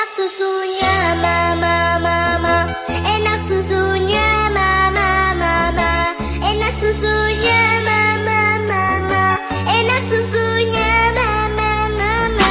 Enak susunya mama mama, enak susunya mama mama, enak susunya mama mama, enak susunya mama mama.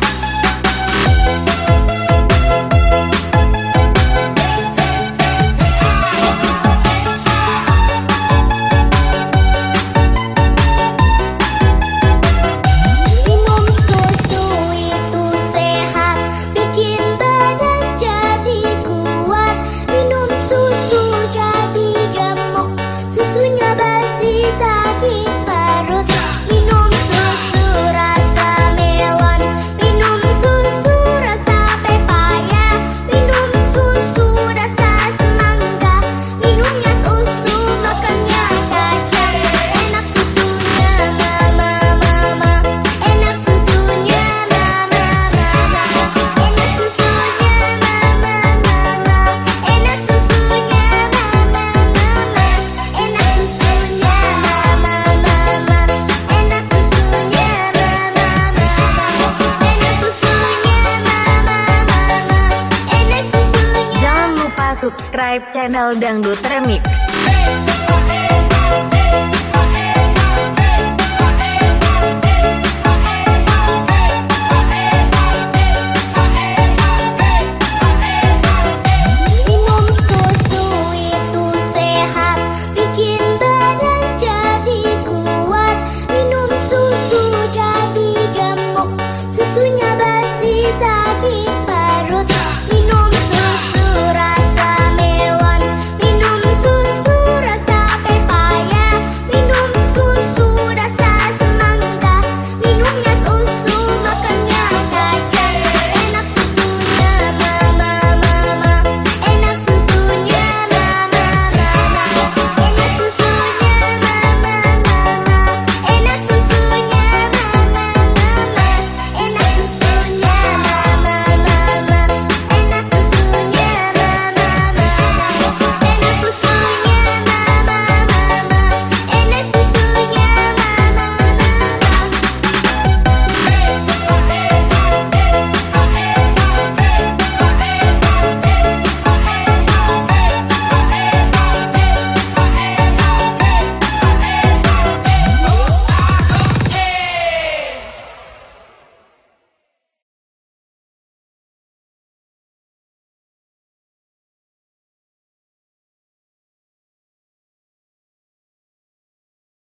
Minum susu itu sehat, bikin badan jadi kuat. Minum susu jadi gemuk, susunya basi sakit perut. Minum susu rasa melon, minum susu rasa pepaya, minum susu rasa semangka, minumnya susu makannya kacang. Enak susunya mama mama, enak susunya mama mama, enak susunya mama mama, enak susunya mama mama, enak susunya mama mama, enak susunya mama mama, enak susunya mama mama, enak susunya. Jangan lupa subscribe channel Dangdut Remix. Mama.